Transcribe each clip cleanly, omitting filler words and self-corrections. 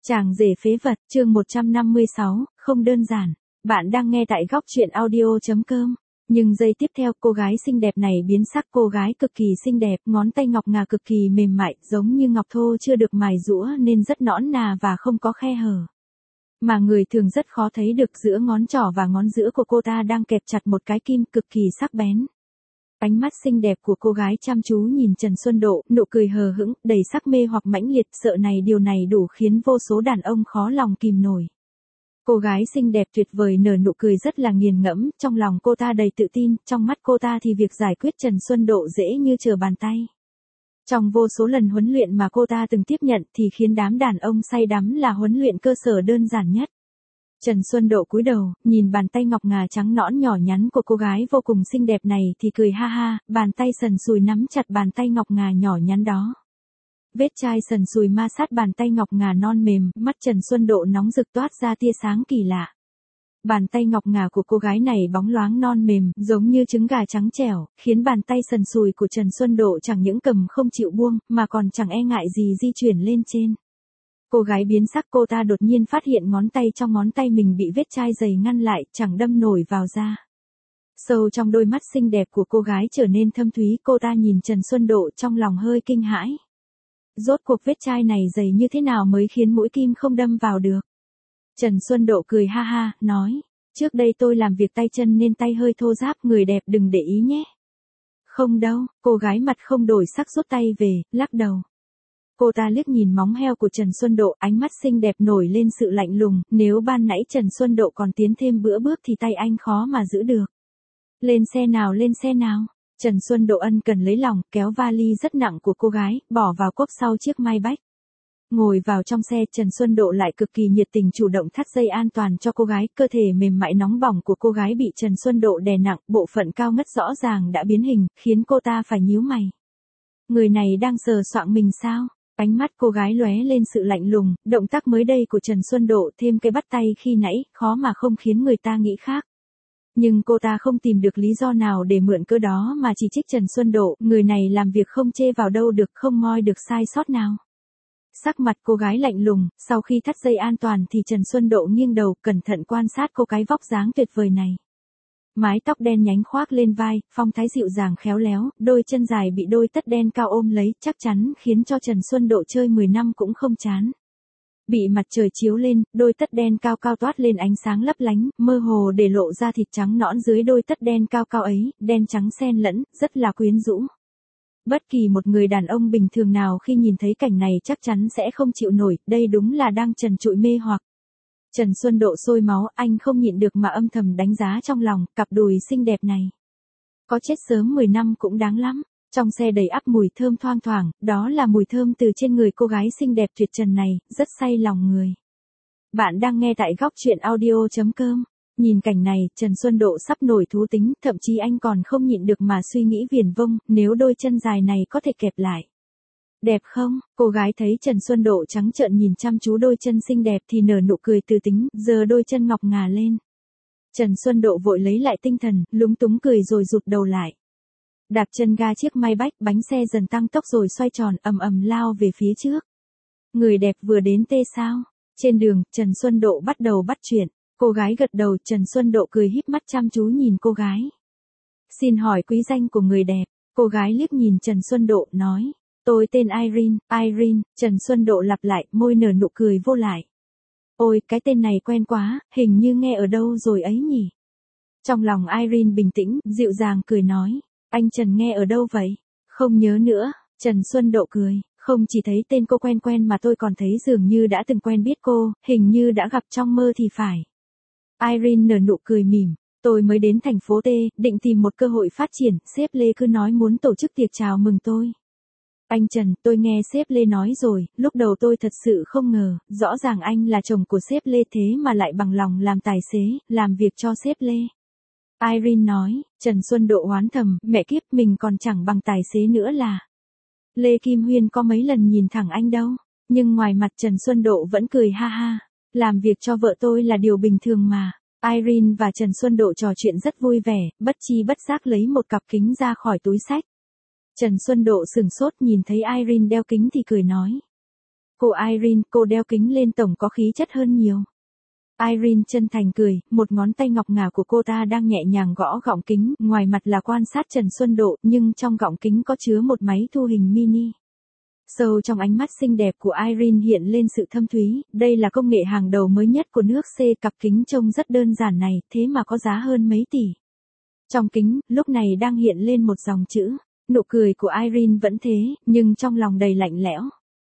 Chàng rể phế vật, chương 156, không đơn giản. Bạn đang nghe tại góc truyện audio.com. Nhưng giây tiếp theo cô gái xinh đẹp này biến sắc, cô gái cực kỳ xinh đẹp, ngón tay ngọc ngà cực kỳ mềm mại, giống như ngọc thô chưa được mài giũa nên rất nõn nà và không có khe hở. Mà người thường rất khó thấy được giữa ngón trỏ và ngón giữa của cô ta đang kẹp chặt một cái kim cực kỳ sắc bén. Ánh mắt xinh đẹp của cô gái chăm chú nhìn Trần Xuân Độ, nụ cười hờ hững, đầy sắc mê hoặc mãnh liệt, sợ này điều này đủ khiến vô số đàn ông khó lòng kìm nổi. Cô gái xinh đẹp tuyệt vời nở nụ cười rất là nghiền ngẫm, trong lòng cô ta đầy tự tin, trong mắt cô ta thì việc giải quyết Trần Xuân Độ dễ như trở bàn tay. Trong vô số lần huấn luyện mà cô ta từng tiếp nhận thì khiến đám đàn ông say đắm là huấn luyện cơ sở đơn giản nhất. Trần Xuân Độ cúi đầu, nhìn bàn tay ngọc ngà trắng nõn nhỏ nhắn của cô gái vô cùng xinh đẹp này thì cười ha ha, bàn tay sần sùi nắm chặt bàn tay ngọc ngà nhỏ nhắn đó. Vết chai sần sùi ma sát bàn tay ngọc ngà non mềm, mắt Trần Xuân Độ nóng rực toát ra tia sáng kỳ lạ. Bàn tay ngọc ngà của cô gái này bóng loáng non mềm, giống như trứng gà trắng trẻo, khiến bàn tay sần sùi của Trần Xuân Độ chẳng những cầm không chịu buông, mà còn chẳng e ngại gì di chuyển lên trên. Cô gái biến sắc, cô ta đột nhiên phát hiện ngón tay trong ngón tay mình bị vết chai dày ngăn lại, chẳng đâm nổi vào da. Sâu trong đôi mắt xinh đẹp của cô gái trở nên thâm thúy, cô ta nhìn Trần Xuân Độ trong lòng hơi kinh hãi. Rốt cuộc vết chai này dày như thế nào mới khiến mũi kim không đâm vào được? Trần Xuân Độ cười ha ha, nói, trước đây tôi làm việc tay chân nên tay hơi thô ráp, người đẹp đừng để ý nhé. Không đâu, cô gái mặt không đổi sắc rút tay về, lắc đầu. Cô ta liếc nhìn móng heo của Trần Xuân Độ, ánh mắt xinh đẹp nổi lên sự lạnh lùng, nếu ban nãy Trần Xuân Độ còn tiến thêm bữa bước thì tay anh khó mà giữ được. Lên xe nào, lên xe nào. Trần Xuân Độ ân cần lấy lòng, kéo vali rất nặng của cô gái, bỏ vào cốp sau chiếc Maybach. Ngồi vào trong xe, Trần Xuân Độ lại cực kỳ nhiệt tình chủ động thắt dây an toàn cho cô gái, cơ thể mềm mại nóng bỏng của cô gái bị Trần Xuân Độ đè nặng, bộ phận cao ngất rõ ràng đã biến hình, khiến cô ta phải nhíu mày. Người này đang sờ soạng mình sao? Ánh mắt cô gái lóe lên sự lạnh lùng, động tác mới đây của Trần Xuân Độ thêm cái bắt tay khi nãy, khó mà không khiến người ta nghĩ khác. Nhưng cô ta không tìm được lý do nào để mượn cớ đó mà chỉ trích Trần Xuân Độ, người này làm việc không chê vào đâu được, không moi được sai sót nào. Sắc mặt cô gái lạnh lùng, sau khi thắt dây an toàn thì Trần Xuân Độ nghiêng đầu, cẩn thận quan sát cô cái vóc dáng tuyệt vời này. Mái tóc đen nhánh khoác lên vai, phong thái dịu dàng khéo léo, đôi chân dài bị đôi tất đen cao ôm lấy, chắc chắn khiến cho Trần Xuân Độ chơi 10 năm cũng không chán. Bị mặt trời chiếu lên, đôi tất đen cao cao toát lên ánh sáng lấp lánh, mơ hồ để lộ ra thịt trắng nõn dưới đôi tất đen cao cao ấy, đen trắng xen lẫn, rất là quyến rũ. Bất kỳ một người đàn ông bình thường nào khi nhìn thấy cảnh này chắc chắn sẽ không chịu nổi, đây đúng là đang trần trụi mê hoặc. Trần Xuân Độ sôi máu, anh không nhịn được mà âm thầm đánh giá trong lòng, cặp đùi xinh đẹp này. Có chết sớm 10 năm cũng đáng lắm. Trong xe đầy ắp mùi thơm thoang thoảng, đó là mùi thơm từ trên người cô gái xinh đẹp tuyệt trần này, rất say lòng người. Bạn đang nghe tại góc truyện audio.com. Nhìn cảnh này, Trần Xuân Độ sắp nổi thú tính, thậm chí anh còn không nhịn được mà suy nghĩ viển vông, nếu đôi chân dài này có thể kẹp lại. Đẹp không? Cô gái thấy Trần Xuân Độ trắng trợn nhìn chăm chú đôi chân xinh đẹp thì nở nụ cười từ tính, giơ đôi chân ngọc ngà lên. Trần Xuân Độ vội lấy lại tinh thần, lúng túng cười rồi rụt đầu lại. Đạp chân ga chiếc Maybach, bánh xe dần tăng tốc rồi xoay tròn, ầm ầm lao về phía trước. Người đẹp vừa đến tê sao? Trên đường, Trần Xuân Độ bắt đầu bắt chuyện. Cô gái gật đầu, Trần Xuân Độ cười híp mắt chăm chú nhìn cô gái. Xin hỏi quý danh của người đẹp. Cô gái liếc nhìn Trần Xuân Độ, nói. Tôi tên Irene, Irene. Trần Xuân Độ lặp lại, môi nở nụ cười vô lại. Ôi, cái tên này quen quá, hình như nghe ở đâu rồi ấy nhỉ? Trong lòng Irene bình tĩnh, dịu dàng cười nói. Anh Trần nghe ở đâu vậy? Không nhớ nữa. Trần Xuân Độ cười. Không chỉ thấy tên cô quen quen mà tôi còn thấy dường như đã từng quen biết cô, hình như đã gặp trong mơ thì phải. Irene nở nụ cười mỉm. Tôi mới đến thành phố T, định tìm một cơ hội phát triển, sếp Lê cứ nói muốn tổ chức tiệc chào mừng tôi. Anh Trần, tôi nghe sếp Lê nói rồi, lúc đầu tôi thật sự không ngờ, rõ ràng anh là chồng của sếp Lê thế mà lại bằng lòng làm tài xế, làm việc cho sếp Lê. Irene nói. Trần Xuân Độ oán thầm, mẹ kiếp mình còn chẳng bằng tài xế nữa là. Lê Kim Huyên có mấy lần nhìn thẳng anh đâu, nhưng ngoài mặt Trần Xuân Độ vẫn cười ha ha. Làm việc cho vợ tôi là điều bình thường mà. Irene và Trần Xuân Độ trò chuyện rất vui vẻ, bất chi bất giác lấy một cặp kính ra khỏi túi xách. Trần Xuân Độ sửng sốt nhìn thấy Irene đeo kính thì cười nói. Cô Irene, cô đeo kính lên tổng có khí chất hơn nhiều. Irene chân thành cười, một ngón tay ngọc ngà của cô ta đang nhẹ nhàng gõ gọng kính, ngoài mặt là quan sát Trần Xuân Độ, nhưng trong gọng kính có chứa một máy thu hình mini. Sâu trong ánh mắt xinh đẹp của Irene hiện lên sự thâm thúy, đây là công nghệ hàng đầu mới nhất của nước C, cặp kính trông rất đơn giản này, thế mà có giá hơn mấy tỷ. Trong kính, lúc này đang hiện lên một dòng chữ, nụ cười của Irene vẫn thế, nhưng trong lòng đầy lạnh lẽo.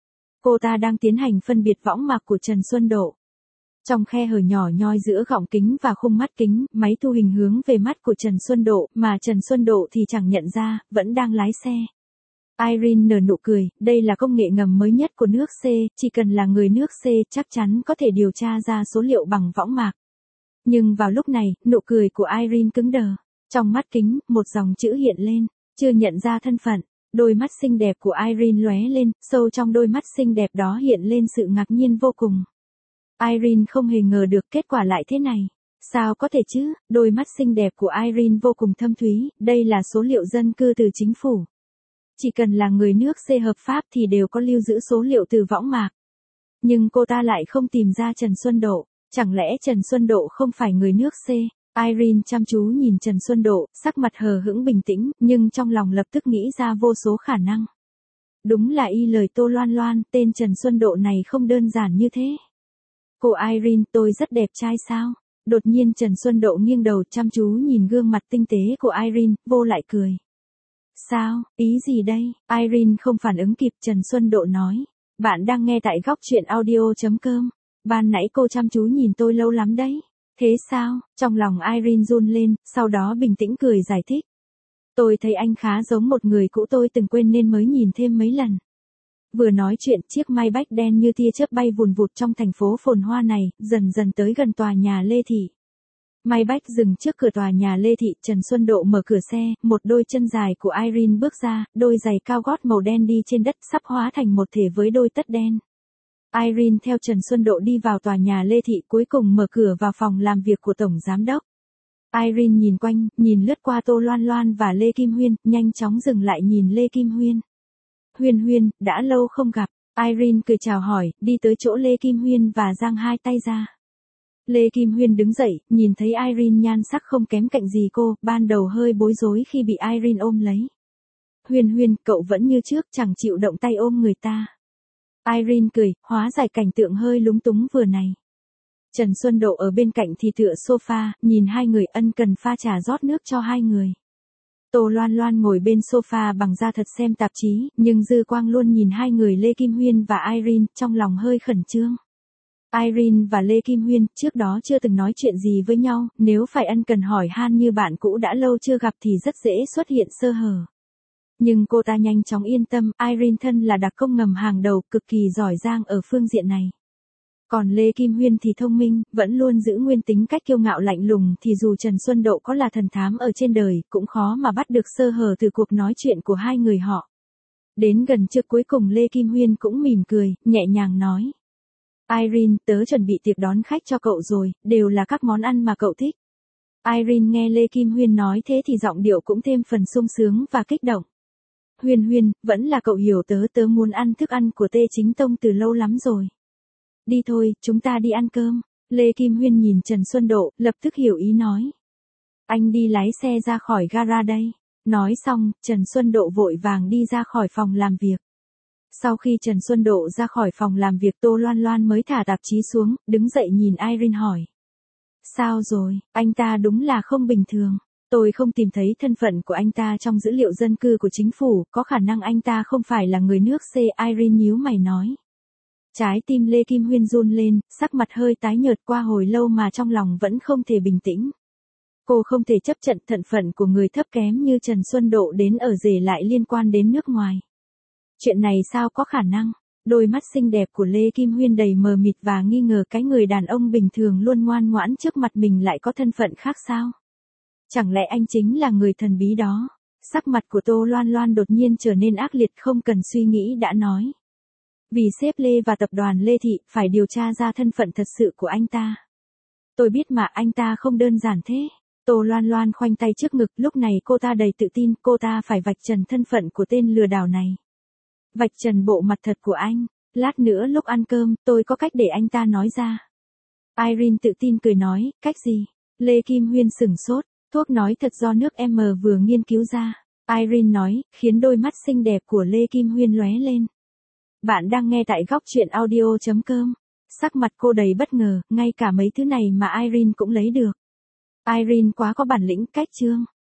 Cô ta đang tiến hành phân biệt võng mạc của Trần Xuân Độ. Trong khe hở nhỏ nhoi giữa gọng kính và khung mắt kính, máy thu hình hướng về mắt của Trần Xuân Độ, mà Trần Xuân Độ thì chẳng nhận ra, vẫn đang lái xe. Irene nở nụ cười, đây là công nghệ ngầm mới nhất của nước C, chỉ cần là người nước C chắc chắn có thể điều tra ra số liệu bằng võng mạc. Nhưng vào lúc này, nụ cười của Irene cứng đờ. Trong mắt kính, một dòng chữ hiện lên, chưa nhận ra thân phận. Đôi mắt xinh đẹp của Irene lóe lên, sâu trong đôi mắt xinh đẹp đó hiện lên sự ngạc nhiên vô cùng. Irene không hề ngờ được kết quả lại thế này. Sao có thể chứ, đôi mắt xinh đẹp của Irene vô cùng thâm thúy, đây là số liệu dân cư từ chính phủ. Chỉ cần là người nước C hợp pháp thì đều có lưu giữ số liệu từ võng mạc. Nhưng cô ta lại không tìm ra Trần Xuân Độ, chẳng lẽ Trần Xuân Độ không phải người nước C? Irene chăm chú nhìn Trần Xuân Độ, sắc mặt hờ hững bình tĩnh, nhưng trong lòng lập tức nghĩ ra vô số khả năng. Đúng là y lời Tô Loan Loan, tên Trần Xuân Độ này không đơn giản như thế. Cô Irene, tôi rất đẹp trai sao? Đột nhiên Trần Xuân Độ nghiêng đầu chăm chú nhìn gương mặt tinh tế của Irene, vô lại cười. Sao, ý gì đây? Irene không phản ứng kịp, Trần Xuân Độ nói. Bạn đang nghe tại góc truyện audio.com. Ban nãy cô chăm chú nhìn tôi lâu lắm đấy. Thế sao? Trong lòng Irene run lên, sau đó bình tĩnh cười giải thích. Tôi thấy anh khá giống một người cũ tôi từng quên nên mới nhìn thêm mấy lần. Vừa nói chuyện, chiếc Maybach đen như tia chớp bay vùn vụt trong thành phố phồn hoa này, dần dần tới gần tòa nhà Lê Thị. Maybach dừng trước cửa tòa nhà Lê Thị, Trần Xuân Độ mở cửa xe, một đôi chân dài của Irene bước ra, đôi giày cao gót màu đen đi trên đất sắp hóa thành một thể với đôi tất đen. Irene theo Trần Xuân Độ đi vào tòa nhà Lê Thị, cuối cùng mở cửa vào phòng làm việc của Tổng Giám đốc. Irene nhìn quanh, nhìn lướt qua Tô Loan Loan và Lê Kim Huyên, nhanh chóng dừng lại nhìn Lê Kim Huyên. Huyên Huyên, đã lâu không gặp. Irene cười chào hỏi, đi tới chỗ Lê Kim Huyên và giang hai tay ra. Lê Kim Huyên đứng dậy, nhìn thấy Irene nhan sắc không kém cạnh gì cô, ban đầu hơi bối rối khi bị Irene ôm lấy. Huyên Huyên, cậu vẫn như trước, chẳng chịu động tay ôm người ta. Irene cười, hóa giải cảnh tượng hơi lúng túng vừa này. Trần Xuân Độ ở bên cạnh thì tựa sofa, nhìn hai người ân cần pha trà rót nước cho hai người. Tô Loan Loan ngồi bên sofa bằng da thật xem tạp chí, nhưng dư quang luôn nhìn hai người Lê Kim Huyên và Irene, trong lòng hơi khẩn trương. Irene và Lê Kim Huyên trước đó chưa từng nói chuyện gì với nhau, nếu phải ân cần hỏi han như bạn cũ đã lâu chưa gặp thì rất dễ xuất hiện sơ hở. Nhưng cô ta nhanh chóng yên tâm, Irene thân là đặc công ngầm hàng đầu, cực kỳ giỏi giang ở phương diện này. Còn Lê Kim Huyên thì thông minh, vẫn luôn giữ nguyên tính cách kiêu ngạo lạnh lùng, thì dù Trần Xuân Độ có là thần thám ở trên đời, cũng khó mà bắt được sơ hở từ cuộc nói chuyện của hai người họ. Đến gần trưa cuối cùng Lê Kim Huyên cũng mỉm cười, nhẹ nhàng nói. Irene, tớ chuẩn bị tiệc đón khách cho cậu rồi, đều là các món ăn mà cậu thích. Irene nghe Lê Kim Huyên nói thế thì giọng điệu cũng thêm phần sung sướng và kích động. Huyên Huyên, vẫn là cậu hiểu tớ muốn ăn thức ăn của Tê Chính Tông từ lâu lắm rồi. Đi thôi, chúng ta đi ăn cơm. Lê Kim Huyên nhìn Trần Xuân Độ, lập tức hiểu ý nói. Anh đi lái xe ra khỏi gara đây. Nói xong, Trần Xuân Độ vội vàng đi ra khỏi phòng làm việc. Sau khi Trần Xuân Độ ra khỏi phòng làm việc, Tô Loan Loan mới thả tạp chí xuống, đứng dậy nhìn Irene hỏi. Sao rồi, anh ta đúng là không bình thường. Tôi không tìm thấy thân phận của anh ta trong dữ liệu dân cư của chính phủ, có khả năng anh ta không phải là người nước C. Irene nhíu mày nói. Trái tim Lê Kim Huyên run lên, sắc mặt hơi tái nhợt, qua hồi lâu mà trong lòng vẫn không thể bình tĩnh. Cô không thể chấp nhận thân phận của người thấp kém như Trần Xuân Độ đến ở rể lại liên quan đến nước ngoài. Chuyện này sao có khả năng? Đôi mắt xinh đẹp của Lê Kim Huyên đầy mờ mịt và nghi ngờ, cái người đàn ông bình thường luôn ngoan ngoãn trước mặt mình lại có thân phận khác sao? Chẳng lẽ anh chính là người thần bí đó? Sắc mặt của Tô Loan Loan đột nhiên trở nên ác liệt, không cần suy nghĩ đã nói. Vì sếp Lê và tập đoàn Lê Thị, phải điều tra ra thân phận thật sự của anh ta. Tôi biết mà, anh ta không đơn giản thế. Tô Loan Loan khoanh tay trước ngực, lúc này cô ta đầy tự tin, cô ta phải vạch trần thân phận của tên lừa đảo này. Vạch trần bộ mặt thật của anh. Lát nữa lúc ăn cơm, tôi có cách để anh ta nói ra. Irene tự tin cười nói, cách gì? Lê Kim Huyên sửng sốt, thuốc nói thật do nước M vừa nghiên cứu ra. Irene nói, khiến đôi mắt xinh đẹp của Lê Kim Huyên lóe lên. Bạn đang nghe tại góc truyện audio.com. Sắc mặt cô đầy bất ngờ, ngay cả mấy thứ này mà Irene cũng lấy được. Irene quá có bản lĩnh, cách chương.